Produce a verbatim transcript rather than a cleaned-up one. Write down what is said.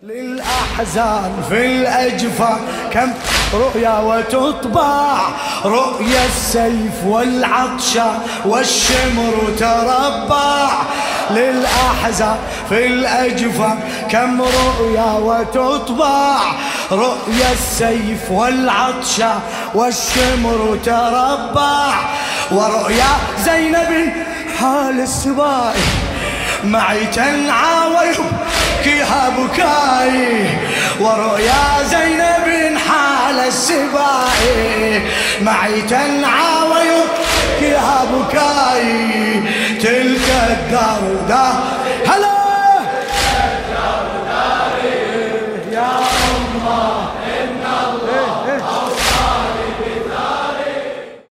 للأحزان في الأجفان كم رؤيا وتطبع، رؤيا السيف والعطشان والشمر تربع. للأحزان في الأجفان كم رؤيا وتطبع، رؤيا السيف والعطشان والشمر تربع. ورؤيا زينب حال السباي معي تنعى ويبكيها بكاي. ورؤيا زينب حال السباي معي تنعى ويبكيها بكاي. تلك الدار